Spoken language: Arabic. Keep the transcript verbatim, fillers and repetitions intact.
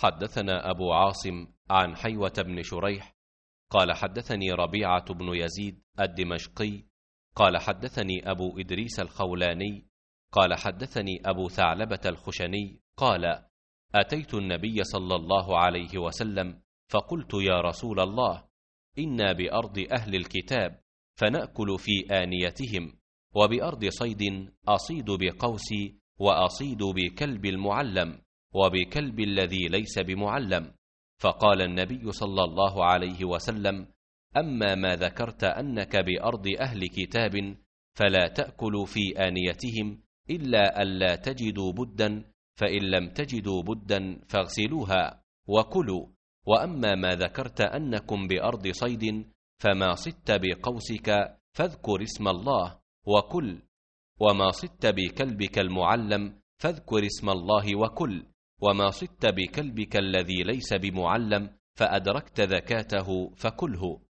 حدثنا أبو عاصم عن حيوة بن شريح قال حدثني ربيعة بن يزيد الدمشقي قال حدثني أبو إدريس الخولاني قال حدثني أبو ثعلبة الخشني قال أتيت النبي صلى الله عليه وسلم فقلت يا رسول الله إنا بأرض أهل الكتاب فنأكل في آنيتهم، وبأرض صيد أصيد بقوسي وأصيد بكلب المعلم وبكلب الذي ليس بمعلم. فقال النبي صلى الله عليه وسلم أما ما ذكرت أنك بأرض أهل كتاب فلا تأكلوا في آنيتهم إلا ألا تجدوا بدا، فإن لم تجدوا بدا فاغسلوها وكلوا. وأما ما ذكرت أنكم بأرض صيد فما صدت بقوسك فاذكر اسم الله وكل، وما صدت بكلبك المعلم فاذكر اسم الله وكل، وما صدت بكلبك الذي ليس بمعلم فأدركت ذكاته فكله.